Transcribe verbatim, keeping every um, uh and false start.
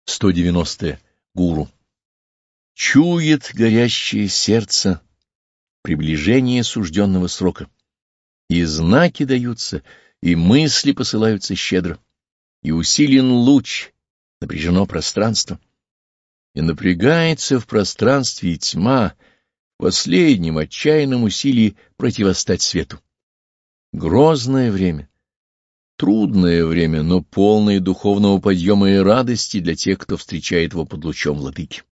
сто девяностое. Гуру. Чует горящее сердце приближение сужденного срока, и знаки даются, и мысли посылаются щедро, и усилен луч, напряжено пространство, и напрягается в пространстве тьма в последнем отчаянном усилии противостать свету. Грозное время, трудное время, но полное духовного подъема и радости для тех, кто встречает его под лучом владыки.